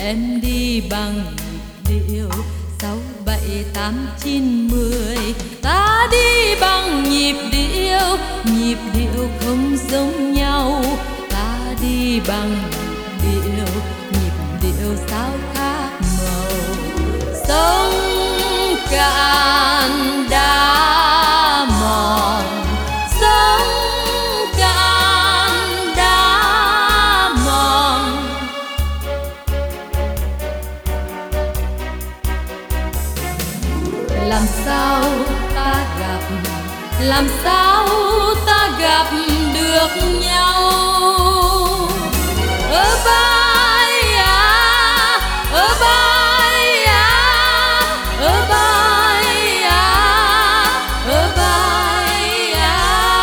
em đi bằng nhịp điệu 6, 7, 8, 9, 10. Ta đi bằng nhịp điệu không giống nhau. Ta đi bằng nhịp điệu sao khác màu. Sông cạn đá mòn, sông cạn đá mòn. Làm sao ta gặp được nhau. Ở vai à, ở vai à, ở vai à, ở vai à.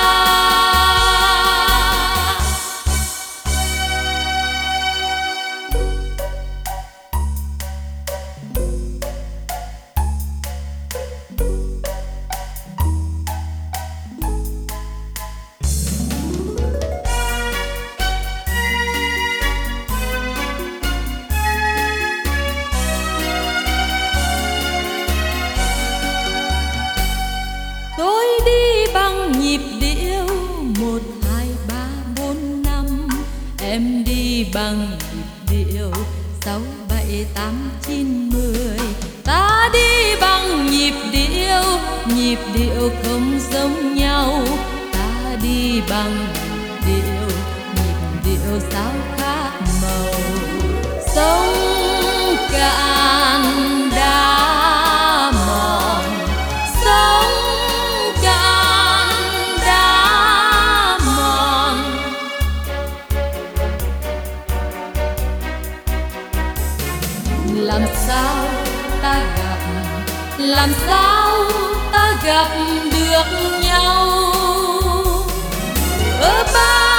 Tôi đi bằng nhịp điệu 1, 2, 3, 4, 5. Em đi bằng nhịp điệu 6, 7, 8, 9, 10. Ta đi bằng nhịp điệu không giống nhau. Ta đi bằng nhịp điệu sao khác màu. Sông cạn đá mòn, sông cạn đá mòn. Làm sao ta gặp được nhau. Ở